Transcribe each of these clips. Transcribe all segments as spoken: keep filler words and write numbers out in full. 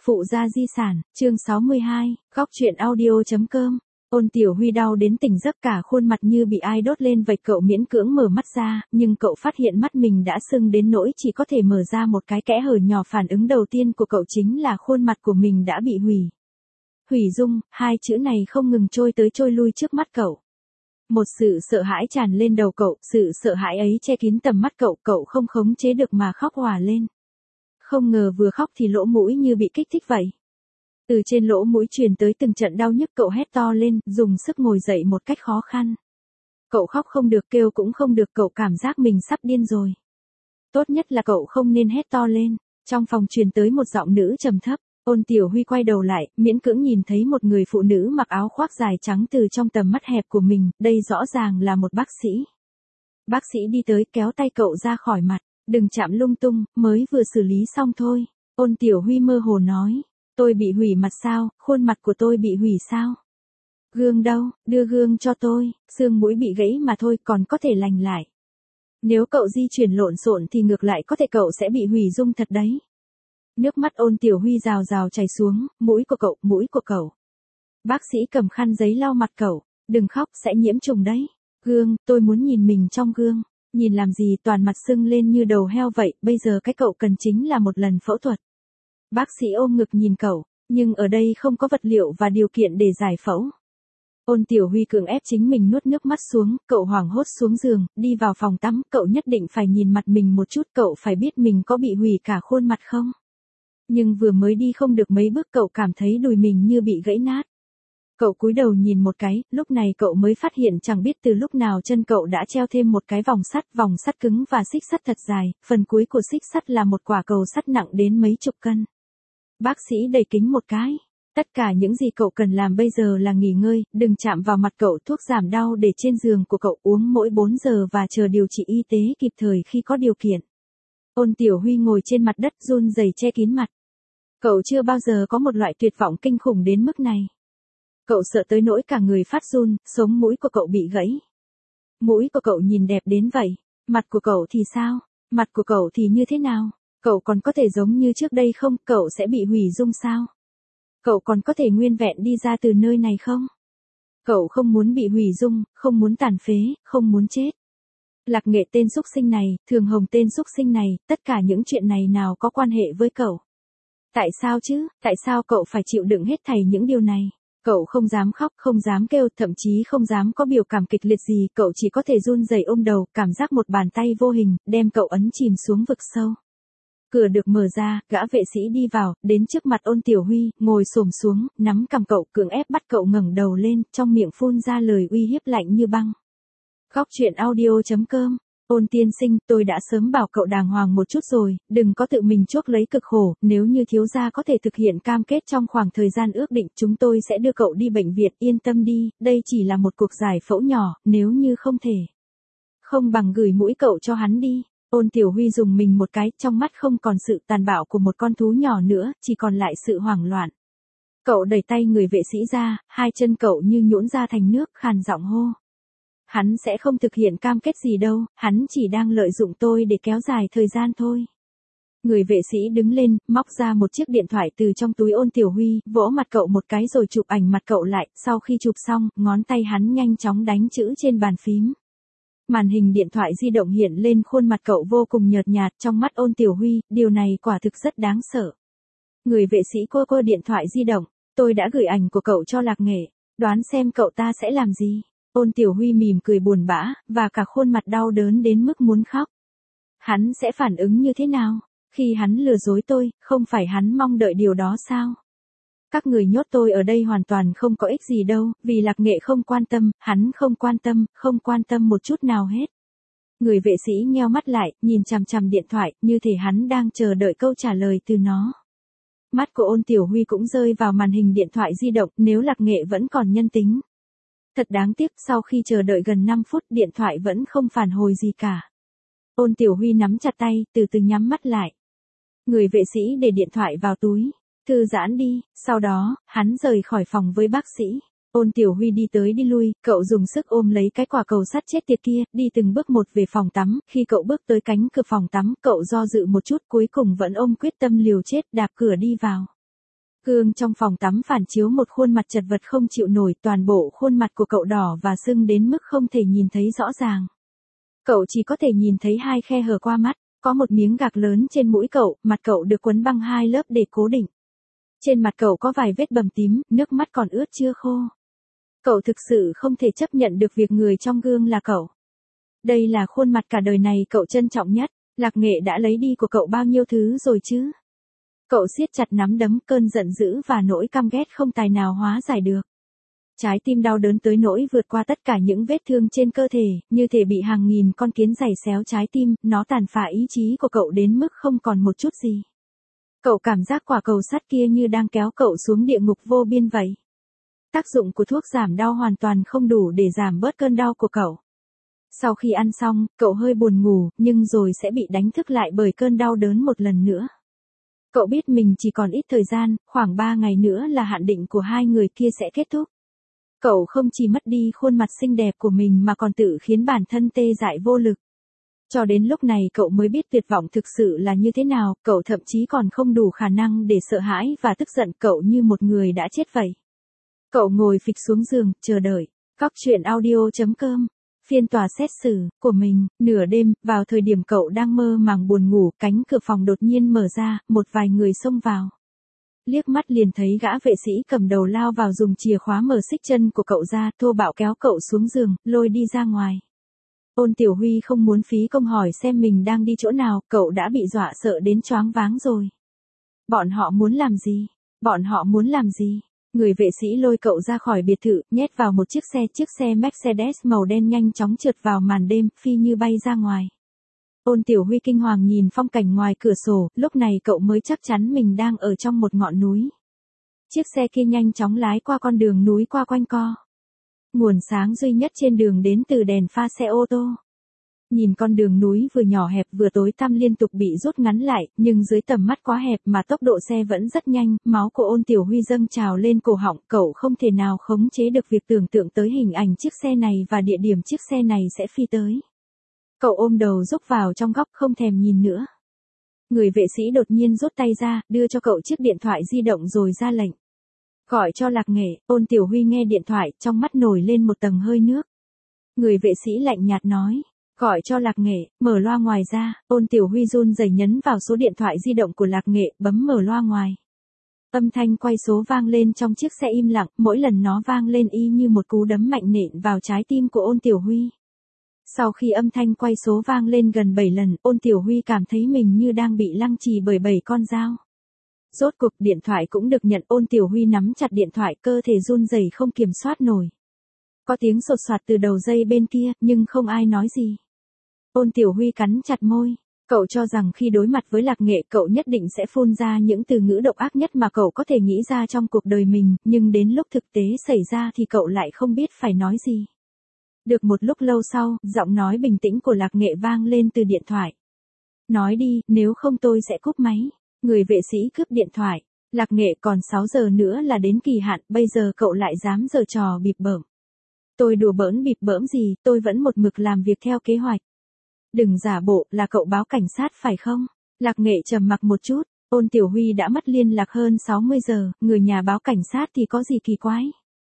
Phụ gia di sản, chương sáu mươi hai, góc truyện audio chấm com. Ôn Tiểu Huy đau đến tỉnh giấc, cả khuôn mặt như bị ai đốt lên vậy. Cậu miễn cưỡng mở mắt ra, nhưng cậu phát hiện mắt mình đã sưng đến nỗi chỉ có thể mở ra một cái kẽ hở nhỏ. Phản ứng đầu tiên của cậu chính là khuôn mặt của mình đã bị hủy. Hủy dung, hai chữ này không ngừng trôi tới trôi lui trước mắt cậu. Một sự sợ hãi tràn lên đầu cậu, sự sợ hãi ấy che kín tầm mắt cậu, cậu không khống chế được mà khóc òa lên. Không ngờ vừa khóc thì lỗ mũi như bị kích thích vậy. Từ trên lỗ mũi truyền tới từng trận đau nhức, cậu hét to lên, dùng sức ngồi dậy một cách khó khăn. Cậu khóc không được, kêu cũng không được, cậu cảm giác mình sắp điên rồi. Tốt nhất là cậu không nên hét to lên. Trong phòng truyền tới một giọng nữ trầm thấp. Ôn Tiểu Huy quay đầu lại, miễn cưỡng nhìn thấy một người phụ nữ mặc áo khoác dài trắng từ trong tầm mắt hẹp của mình, đây rõ ràng là một bác sĩ. Bác sĩ đi tới kéo tay cậu ra khỏi mặt, đừng chạm lung tung, mới vừa xử lý xong thôi. Ôn Tiểu Huy mơ hồ nói, tôi bị hủy mặt sao, khuôn mặt của tôi bị hủy sao? Gương đâu, đưa gương cho tôi, xương mũi bị gãy mà thôi, còn có thể lành lại. Nếu cậu di chuyển lộn xộn thì ngược lại có thể cậu sẽ bị hủy dung thật đấy. Nước mắt Ôn Tiểu Huy rào rào chảy xuống, mũi của cậu, mũi của cậu. Bác sĩ cầm khăn giấy lau mặt cậu, đừng khóc, sẽ nhiễm trùng đấy. Gương, tôi muốn nhìn mình trong gương. Nhìn làm gì, toàn mặt sưng lên như đầu heo vậy, bây giờ cái cậu cần chính là một lần phẫu thuật. Bác sĩ ôm ngực nhìn cậu, nhưng ở đây không có vật liệu và điều kiện để giải phẫu. Ôn Tiểu Huy cưỡng ép chính mình nuốt nước mắt xuống, cậu hoảng hốt xuống giường, đi vào phòng tắm, cậu nhất định phải nhìn mặt mình một chút, cậu phải biết mình có bị hủy cả khuôn mặt không. Nhưng vừa mới đi không được mấy bước cậu cảm thấy đùi mình như bị gãy nát. Cậu cúi đầu nhìn một cái, lúc này cậu mới phát hiện chẳng biết từ lúc nào chân cậu đã treo thêm một cái vòng sắt, vòng sắt cứng và xích sắt thật dài, phần cuối của xích sắt là một quả cầu sắt nặng đến mấy chục cân. Bác sĩ đẩy kính một cái. Tất cả những gì cậu cần làm bây giờ là nghỉ ngơi, đừng chạm vào mặt cậu, thuốc giảm đau để trên giường của cậu uống mỗi bốn giờ và chờ điều trị y tế kịp thời khi có điều kiện. Ôn Tiểu Huy ngồi trên mặt đất run rẩy che kín mặt. Cậu chưa bao giờ có một loại tuyệt vọng kinh khủng đến mức này. Cậu sợ tới nỗi cả người phát run, sống mũi của cậu bị gãy. Mũi của cậu nhìn đẹp đến vậy, mặt của cậu thì sao? Mặt của cậu thì như thế nào? Cậu còn có thể giống như trước đây không? Cậu sẽ bị hủy dung sao? Cậu còn có thể nguyên vẹn đi ra từ nơi này không? Cậu không muốn bị hủy dung, không muốn tàn phế, không muốn chết. Lạc Nghệ tên xúc sinh này, Thường Hồng tên xúc sinh này, tất cả những chuyện này nào có quan hệ với cậu? Tại sao chứ, tại sao cậu phải chịu đựng hết thảy những điều này? Cậu không dám khóc, không dám kêu, thậm chí không dám có biểu cảm kịch liệt gì, cậu chỉ có thể run rẩy ôm đầu, cảm giác một bàn tay vô hình, đem cậu ấn chìm xuống vực sâu. Cửa được mở ra, gã vệ sĩ đi vào, đến trước mặt Ôn Tiểu Huy, ngồi xổm xuống, nắm cằm cậu, cưỡng ép bắt cậu ngẩng đầu lên, trong miệng phun ra lời uy hiếp lạnh như băng. Góc truyện audio chấm com. Ôn tiên sinh, tôi đã sớm bảo cậu đàng hoàng một chút rồi, đừng có tự mình chuốc lấy cực khổ, nếu như thiếu gia có thể thực hiện cam kết trong khoảng thời gian ước định, chúng tôi sẽ đưa cậu đi bệnh viện, yên tâm đi, đây chỉ là một cuộc giải phẫu nhỏ, nếu như không thể. Không bằng gửi mũi cậu cho hắn đi. Ôn Tiểu Huy dùng mình một cái, trong mắt không còn sự tàn bạo của một con thú nhỏ nữa, chỉ còn lại sự hoảng loạn. Cậu đẩy tay người vệ sĩ ra, hai chân cậu như nhũn ra thành nước, khàn giọng hô. Hắn sẽ không thực hiện cam kết gì đâu, hắn chỉ đang lợi dụng tôi để kéo dài thời gian thôi. Người vệ sĩ đứng lên, móc ra một chiếc điện thoại từ trong túi Ôn Tiểu Huy, vỗ mặt cậu một cái rồi chụp ảnh mặt cậu lại, sau khi chụp xong, ngón tay hắn nhanh chóng đánh chữ trên bàn phím. Màn hình điện thoại di động hiện lên khuôn mặt cậu vô cùng nhợt nhạt, trong mắt Ôn Tiểu Huy, điều này quả thực rất đáng sợ. Người vệ sĩ cô cô điện thoại di động, tôi đã gửi ảnh của cậu cho Lạc Nghệ, đoán xem cậu ta sẽ làm gì. Ôn Tiểu Huy mỉm cười buồn bã, và cả khuôn mặt đau đớn đến mức muốn khóc. Hắn sẽ phản ứng như thế nào? Khi hắn lừa dối tôi, không phải hắn mong đợi điều đó sao? Các người nhốt tôi ở đây hoàn toàn không có ích gì đâu, vì Lạc Nghệ không quan tâm, hắn không quan tâm, không quan tâm một chút nào hết. Người vệ sĩ nheo mắt lại, nhìn chằm chằm điện thoại, như thể hắn đang chờ đợi câu trả lời từ nó. Mắt của Ôn Tiểu Huy cũng rơi vào màn hình điện thoại di động, nếu Lạc Nghệ vẫn còn nhân tính. Thật đáng tiếc, sau khi chờ đợi gần năm phút, điện thoại vẫn không phản hồi gì cả. Ôn Tiểu Huy nắm chặt tay, từ từ nhắm mắt lại. Người vệ sĩ để điện thoại vào túi. Thư giãn đi, sau đó, hắn rời khỏi phòng với bác sĩ. Ôn Tiểu Huy đi tới đi lui, cậu dùng sức ôm lấy cái quả cầu sắt chết tiệt kia, đi từng bước một về phòng tắm, khi cậu bước tới cánh cửa phòng tắm, cậu do dự một chút cuối cùng vẫn ôm quyết tâm liều chết đạp cửa đi vào. Gương trong phòng tắm phản chiếu một khuôn mặt chật vật không chịu nổi, toàn bộ khuôn mặt của cậu đỏ và sưng đến mức không thể nhìn thấy rõ ràng. Cậu chỉ có thể nhìn thấy hai khe hở qua mắt, có một miếng gạc lớn trên mũi cậu, mặt cậu được quấn băng hai lớp để cố định. Trên mặt cậu có vài vết bầm tím, nước mắt còn ướt chưa khô. Cậu thực sự không thể chấp nhận được việc người trong gương là cậu. Đây là khuôn mặt cả đời này cậu trân trọng nhất, Lạc Nghệ đã lấy đi của cậu bao nhiêu thứ rồi chứ? Cậu siết chặt nắm đấm, cơn giận dữ và nỗi căm ghét không tài nào hóa giải được. Trái tim đau đớn tới nỗi vượt qua tất cả những vết thương trên cơ thể, như thể bị hàng nghìn con kiến giày xéo trái tim, nó tàn phá ý chí của cậu đến mức không còn một chút gì. Cậu cảm giác quả cầu sắt kia như đang kéo cậu xuống địa ngục vô biên vậy. Tác dụng của thuốc giảm đau hoàn toàn không đủ để giảm bớt cơn đau của cậu. Sau khi ăn xong, cậu hơi buồn ngủ, nhưng rồi sẽ bị đánh thức lại bởi cơn đau đớn một lần nữa. Cậu biết mình chỉ còn ít thời gian, khoảng ba ngày nữa là hạn định của hai người kia sẽ kết thúc. Cậu không chỉ mất đi khuôn mặt xinh đẹp của mình mà còn tự khiến bản thân tê dại vô lực. Cho đến lúc này cậu mới biết tuyệt vọng thực sự là như thế nào, cậu thậm chí còn không đủ khả năng để sợ hãi và tức giận, cậu như một người đã chết vậy. Cậu ngồi phịch xuống giường, chờ đợi. Góc truyện audio chấm com. Phiên tòa xét xử của mình, nửa đêm, vào thời điểm cậu đang mơ màng buồn ngủ, cánh cửa phòng đột nhiên mở ra, một vài người xông vào. Liếc mắt liền thấy gã vệ sĩ cầm đầu lao vào dùng chìa khóa mở xích chân của cậu ra, thô bạo kéo cậu xuống giường, lôi đi ra ngoài. Ôn Tiểu Huy không muốn phí công hỏi xem mình đang đi chỗ nào, cậu đã bị dọa sợ đến choáng váng rồi. Bọn họ muốn làm gì? Bọn họ muốn làm gì? Người vệ sĩ lôi cậu ra khỏi biệt thự, nhét vào một chiếc xe, chiếc xe Mercedes màu đen nhanh chóng trượt vào màn đêm, phi như bay ra ngoài. Ôn Tiểu Huy kinh hoàng nhìn phong cảnh ngoài cửa sổ, lúc này cậu mới chắc chắn mình đang ở trong một ngọn núi. Chiếc xe kia nhanh chóng lái qua con đường núi qua quanh co. Nguồn sáng duy nhất trên đường đến từ đèn pha xe ô tô. Nhìn con đường núi vừa nhỏ hẹp vừa tối tăm liên tục bị rút ngắn lại, nhưng dưới tầm mắt quá hẹp mà tốc độ xe vẫn rất nhanh, máu của Ôn Tiểu Huy dâng trào lên cổ họng, cậu không thể nào khống chế được việc tưởng tượng tới hình ảnh chiếc xe này và địa điểm chiếc xe này sẽ phi tới. Cậu ôm đầu rúc vào trong góc không thèm nhìn nữa. Người vệ sĩ đột nhiên rút tay ra, đưa cho cậu chiếc điện thoại di động rồi ra lệnh. Gọi cho Lạc Nghệ. Ôn Tiểu Huy nghe điện thoại, trong mắt nổi lên một tầng hơi nước. Người vệ sĩ lạnh nhạt nói. Gọi cho Lạc Nghệ, mở loa ngoài ra. Ôn Tiểu Huy run rẩy nhấn vào số điện thoại di động của Lạc Nghệ, bấm mở loa ngoài. Âm thanh quay số vang lên trong chiếc xe im lặng, mỗi lần nó vang lên y như một cú đấm mạnh nện vào trái tim của Ôn Tiểu Huy. Sau khi âm thanh quay số vang lên gần bảy lần, Ôn Tiểu Huy cảm thấy mình như đang bị lăng trì bởi bảy con dao. Rốt cuộc điện thoại cũng được nhận, Ôn Tiểu Huy nắm chặt điện thoại, cơ thể run rẩy không kiểm soát nổi. Có tiếng sột soạt từ đầu dây bên kia, nhưng không ai nói gì. Ôn Tiểu Huy cắn chặt môi. Cậu cho rằng khi đối mặt với Lạc Nghệ cậu nhất định sẽ phun ra những từ ngữ độc ác nhất mà cậu có thể nghĩ ra trong cuộc đời mình, nhưng đến lúc thực tế xảy ra thì cậu lại không biết phải nói gì. Được một lúc lâu sau, giọng nói bình tĩnh của Lạc Nghệ vang lên từ điện thoại. Nói đi, nếu không tôi sẽ cúp máy. Người vệ sĩ cướp điện thoại. Lạc Nghệ, còn sáu giờ nữa là đến kỳ hạn, bây giờ cậu lại dám giở trò bịp bợm. Tôi đùa bỡn bịp bỡm gì, tôi vẫn một mực làm việc theo kế hoạch. Đừng giả bộ, là cậu báo cảnh sát phải không? Lạc Nghệ trầm mặc một chút. Ôn Tiểu Huy đã mất liên lạc hơn sáu mươi giờ, người nhà báo cảnh sát thì có gì kỳ quái?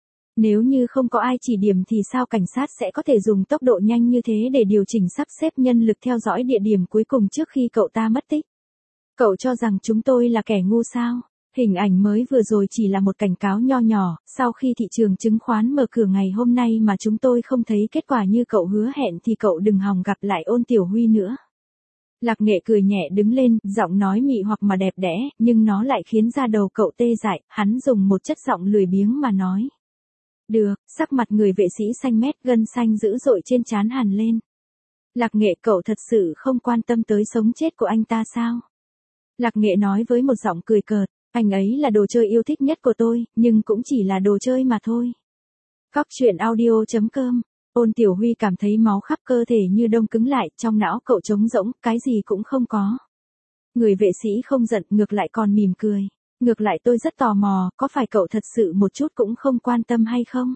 Nếu như không có ai chỉ điểm thì sao cảnh sát sẽ có thể dùng tốc độ nhanh như thế để điều chỉnh sắp xếp nhân lực theo dõi địa điểm cuối cùng trước khi cậu ta mất tích? Cậu cho rằng chúng tôi là kẻ ngu sao? Hình ảnh mới vừa rồi chỉ là một cảnh cáo nho nhỏ, sau khi thị trường chứng khoán mở cửa ngày hôm nay mà chúng tôi không thấy kết quả như cậu hứa hẹn thì cậu đừng hòng gặp lại Ôn Tiểu Huy nữa. Lạc Nghệ cười nhẹ đứng lên, giọng nói mị hoặc mà đẹp đẽ, nhưng nó lại khiến da đầu cậu tê dại, hắn dùng một chất giọng lười biếng mà nói. Được, sắc mặt người vệ sĩ xanh mét, gân xanh dữ dội trên trán hằn lên. Lạc Nghệ, cậu thật sự không quan tâm tới sống chết của anh ta sao? Lạc Nghệ nói với một giọng cười cợt, anh ấy là đồ chơi yêu thích nhất của tôi, nhưng cũng chỉ là đồ chơi mà thôi. Góc truyện audio chấm com. Ôn Tiểu Huy cảm thấy máu khắp cơ thể như đông cứng lại, trong não cậu trống rỗng, cái gì cũng không có. Người vệ sĩ không giận, ngược lại còn mỉm cười. Ngược lại tôi rất tò mò, có phải cậu thật sự một chút cũng không quan tâm hay không?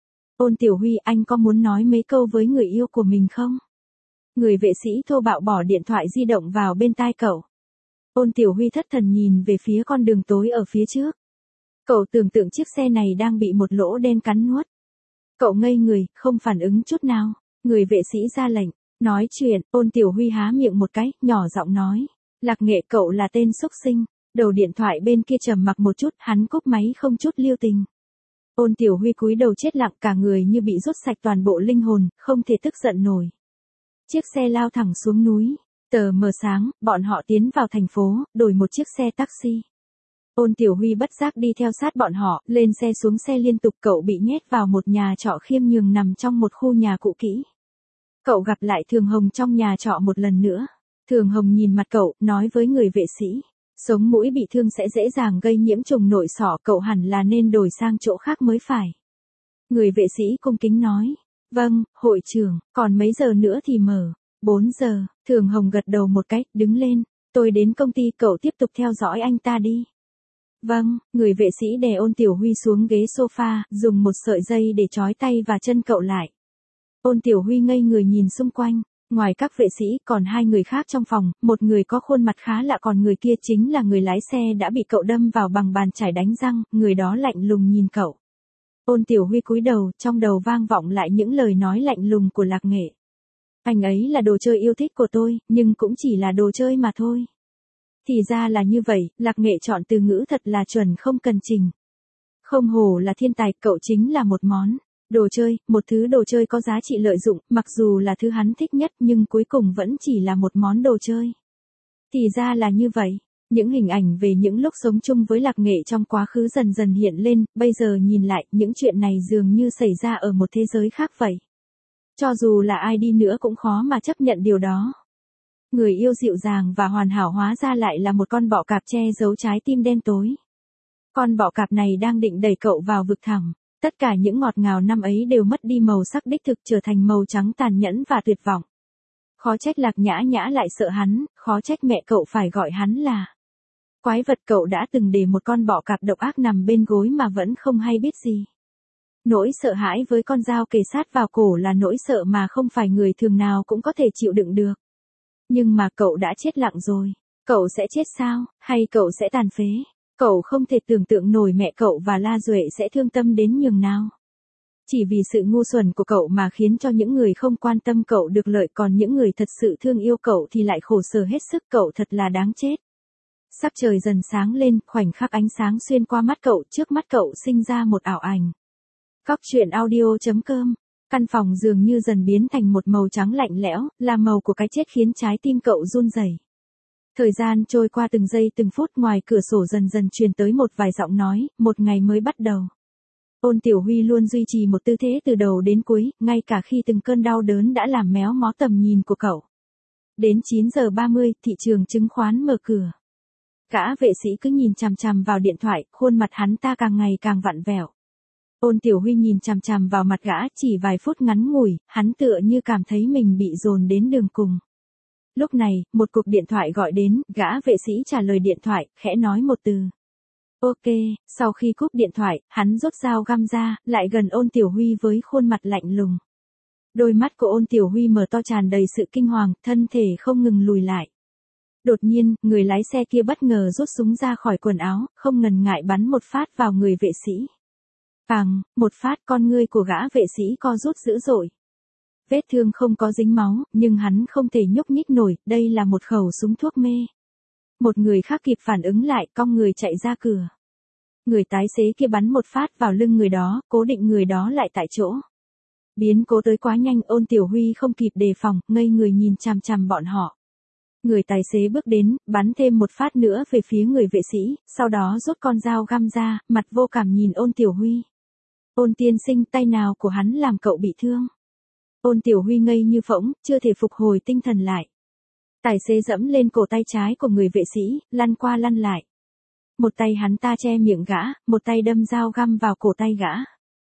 Ôn Tiểu Huy, anh có muốn nói mấy câu với người yêu của mình không? Người vệ sĩ thô bạo bỏ điện thoại di động vào bên tai cậu. Ôn Tiểu Huy thất thần nhìn về phía con đường tối ở phía trước. Cậu tưởng tượng chiếc xe này đang bị một lỗ đen cắn nuốt. Cậu ngây người, không phản ứng chút nào. Người vệ sĩ ra lệnh. Nói chuyện, Ôn Tiểu Huy há miệng một cái, nhỏ giọng nói. Lạc Nghệ, cậu là tên xúc sinh. Đầu điện thoại bên kia trầm mặc một chút, hắn cúp máy không chút lưu tình. Ôn Tiểu Huy cúi đầu chết lặng, cả người như bị rút sạch toàn bộ linh hồn, không thể tức giận nổi. Chiếc xe lao thẳng xuống núi. Tờ mờ sáng, bọn họ tiến vào thành phố, đổi một chiếc xe taxi. Ôn Tiểu Huy bất giác đi theo sát bọn họ, lên xe xuống xe liên tục. Cậu bị nhét vào một nhà trọ khiêm nhường nằm trong một khu nhà cũ kỹ. Cậu gặp lại Thường Hồng trong nhà trọ một lần nữa. Thường Hồng nhìn mặt cậu, nói với người vệ sĩ. Sống mũi bị thương sẽ dễ dàng gây nhiễm trùng nội sọ, cậu hẳn là nên đổi sang chỗ khác mới phải. Người vệ sĩ cung kính nói. Vâng, hội trưởng, còn mấy giờ nữa thì mở. bốn giờ, Thường Hồng gật đầu một cái, đứng lên. Tôi đến công ty, cậu tiếp tục theo dõi anh ta đi. Vâng, người vệ sĩ đè Ôn Tiểu Huy xuống ghế sofa, dùng một sợi dây để trói tay và chân cậu lại. Ôn Tiểu Huy ngây người nhìn xung quanh. Ngoài các vệ sĩ còn hai người khác trong phòng, một người có khuôn mặt khá lạ, còn người kia chính là người lái xe đã bị cậu đâm vào bằng bàn chải đánh răng, người đó lạnh lùng nhìn cậu. Ôn Tiểu Huy cúi đầu, trong đầu vang vọng lại những lời nói lạnh lùng của Lạc Nghệ. Anh ấy là đồ chơi yêu thích của tôi, nhưng cũng chỉ là đồ chơi mà thôi. Thì ra là như vậy, Lạc Nghệ chọn từ ngữ thật là chuẩn, không cần chỉnh. Không hổ là thiên tài, cậu chính là một món đồ chơi, một thứ đồ chơi có giá trị lợi dụng, mặc dù là thứ hắn thích nhất nhưng cuối cùng vẫn chỉ là một món đồ chơi. Thì ra là như vậy. Những hình ảnh về những lúc sống chung với Lạc Nghệ trong quá khứ dần dần hiện lên, bây giờ nhìn lại, những chuyện này dường như xảy ra ở một thế giới khác vậy. Cho dù là ai đi nữa cũng khó mà chấp nhận điều đó. Người yêu dịu dàng và hoàn hảo hóa ra lại là một con bọ cạp che giấu trái tim đen tối. Con bọ cạp này đang định đẩy cậu vào vực thẳm. Tất cả những ngọt ngào năm ấy đều mất đi màu sắc đích thực, trở thành màu trắng tàn nhẫn và tuyệt vọng. Khó trách Lạc Nhã Nhã lại sợ hắn, khó trách mẹ cậu phải gọi hắn là quái vật. Cậu đã từng để một con bọ cạp độc ác nằm bên gối mà vẫn không hay biết gì. Nỗi sợ hãi với con dao kề sát vào cổ là nỗi sợ mà không phải người thường nào cũng có thể chịu đựng được. Nhưng mà cậu đã chết lặng rồi. Cậu sẽ chết sao, hay cậu sẽ tàn phế? Cậu không thể tưởng tượng nổi mẹ cậu và La Duệ sẽ thương tâm đến nhường nào. Chỉ vì sự ngu xuẩn của cậu mà khiến cho những người không quan tâm cậu được lợi, còn những người thật sự thương yêu cậu thì lại khổ sở hết sức. Cậu thật là đáng chết. Sắc trời dần sáng lên, khoảnh khắc ánh sáng xuyên qua mắt cậu, trước mắt cậu sinh ra một ảo ảnh. Góc truyện audio chấm com. Căn phòng dường như dần biến thành một màu trắng lạnh lẽo, là màu của cái chết, khiến trái tim cậu run rẩy. Thời gian trôi qua từng giây từng phút, ngoài cửa sổ dần dần truyền tới một vài giọng nói, một ngày mới bắt đầu. Ôn Tiểu Huy luôn duy trì một tư thế từ đầu đến cuối, ngay cả khi từng cơn đau đớn đã làm méo mó tầm nhìn của cậu. Đến chín giờ ba mươi, thị trường chứng khoán mở cửa. Gã vệ sĩ cứ nhìn chằm chằm vào điện thoại, khuôn mặt hắn ta càng ngày càng vặn vẹo. Ôn Tiểu Huy nhìn chằm chằm vào mặt gã, chỉ vài phút ngắn ngủi, hắn tựa như cảm thấy mình bị dồn đến đường cùng. Lúc này, một cuộc điện thoại gọi đến, gã vệ sĩ trả lời điện thoại, khẽ nói một từ. Ok, sau khi cúp điện thoại, hắn rút dao găm ra, lại gần Ôn Tiểu Huy với khuôn mặt lạnh lùng. Đôi mắt của Ôn Tiểu Huy mở to tràn đầy sự kinh hoàng, thân thể không ngừng lùi lại. Đột nhiên, người lái xe kia bất ngờ rút súng ra khỏi quần áo, không ngần ngại bắn một phát vào người vệ sĩ. Phàng, một phát, con ngươi của gã vệ sĩ co rút dữ dội. Vết thương không có dính máu, nhưng hắn không thể nhúc nhích nổi, đây là một khẩu súng thuốc mê. Một người khác kịp phản ứng lại, cong người chạy ra cửa. Người tài xế kia bắn một phát vào lưng người đó, cố định người đó lại tại chỗ. Biến cố tới quá nhanh, Ôn Tiểu Huy không kịp đề phòng, ngây người nhìn chằm chằm bọn họ. Người tài xế bước đến, bắn thêm một phát nữa về phía người vệ sĩ, sau đó rút con dao găm ra, mặt vô cảm nhìn Ôn Tiểu Huy. Ôn tiên sinh, tay nào của hắn làm cậu bị thương? Ôn Tiểu Huy ngây như phỗng, chưa thể phục hồi tinh thần lại. Tài xế dẫm lên cổ tay trái của người vệ sĩ, lăn qua lăn lại. Một tay hắn ta che miệng gã, một tay đâm dao găm vào cổ tay gã.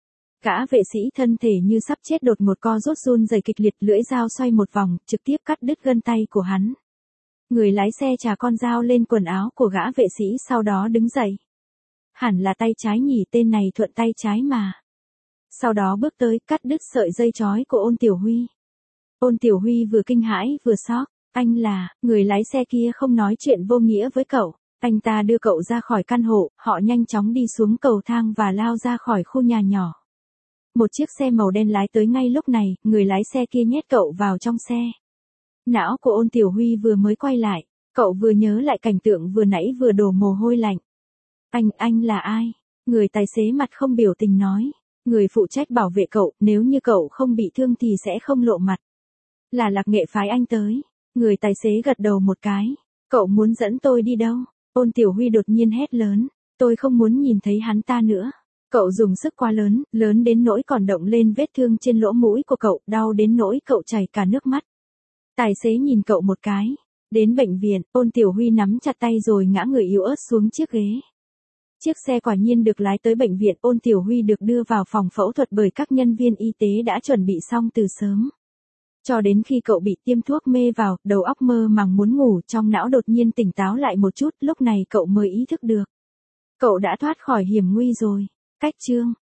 Gã vệ sĩ thân thể như sắp chết đột ngột co rút run rẩy kịch liệt, lưỡi dao xoay một vòng, trực tiếp cắt đứt gân tay của hắn. Người lái xe chà con dao lên quần áo của gã vệ sĩ, sau đó đứng dậy. Hẳn là tay trái nhỉ, tên này thuận tay trái mà. Sau đó bước tới, cắt đứt sợi dây trói của Ôn Tiểu Huy. Ôn Tiểu Huy vừa kinh hãi vừa sốc. Anh là, người lái xe kia không nói chuyện vô nghĩa với cậu. Anh ta đưa cậu ra khỏi căn hộ, họ nhanh chóng đi xuống cầu thang và lao ra khỏi khu nhà nhỏ. Một chiếc xe màu đen lái tới ngay lúc này, người lái xe kia nhét cậu vào trong xe. Não của Ôn Tiểu Huy vừa mới quay lại, cậu vừa nhớ lại cảnh tượng vừa nãy vừa đổ mồ hôi lạnh. Anh, anh là ai? Người tài xế mặt không biểu tình nói. Người phụ trách bảo vệ cậu, nếu như cậu không bị thương thì sẽ không lộ mặt. Là Lạc Nghệ phái anh tới. Người tài xế gật đầu một cái. Cậu muốn dẫn tôi đi đâu? Ôn Tiểu Huy đột nhiên hét lớn. Tôi không muốn nhìn thấy hắn ta nữa. Cậu dùng sức quá lớn, lớn đến nỗi còn động lên vết thương trên lỗ mũi của cậu, đau đến nỗi cậu chảy cả nước mắt. Tài xế nhìn cậu một cái. Đến bệnh viện, Ôn Tiểu Huy nắm chặt tay rồi ngã người yếu ớt xuống chiếc ghế. Chiếc xe quả nhiên được lái tới bệnh viện, Ôn Tiểu Huy được đưa vào phòng phẫu thuật bởi các nhân viên y tế đã chuẩn bị xong từ sớm. Cho đến khi cậu bị tiêm thuốc mê vào, đầu óc mơ màng muốn ngủ, trong não đột nhiên tỉnh táo lại một chút, lúc này cậu mới ý thức được. Cậu đã thoát khỏi hiểm nguy rồi. Cách chương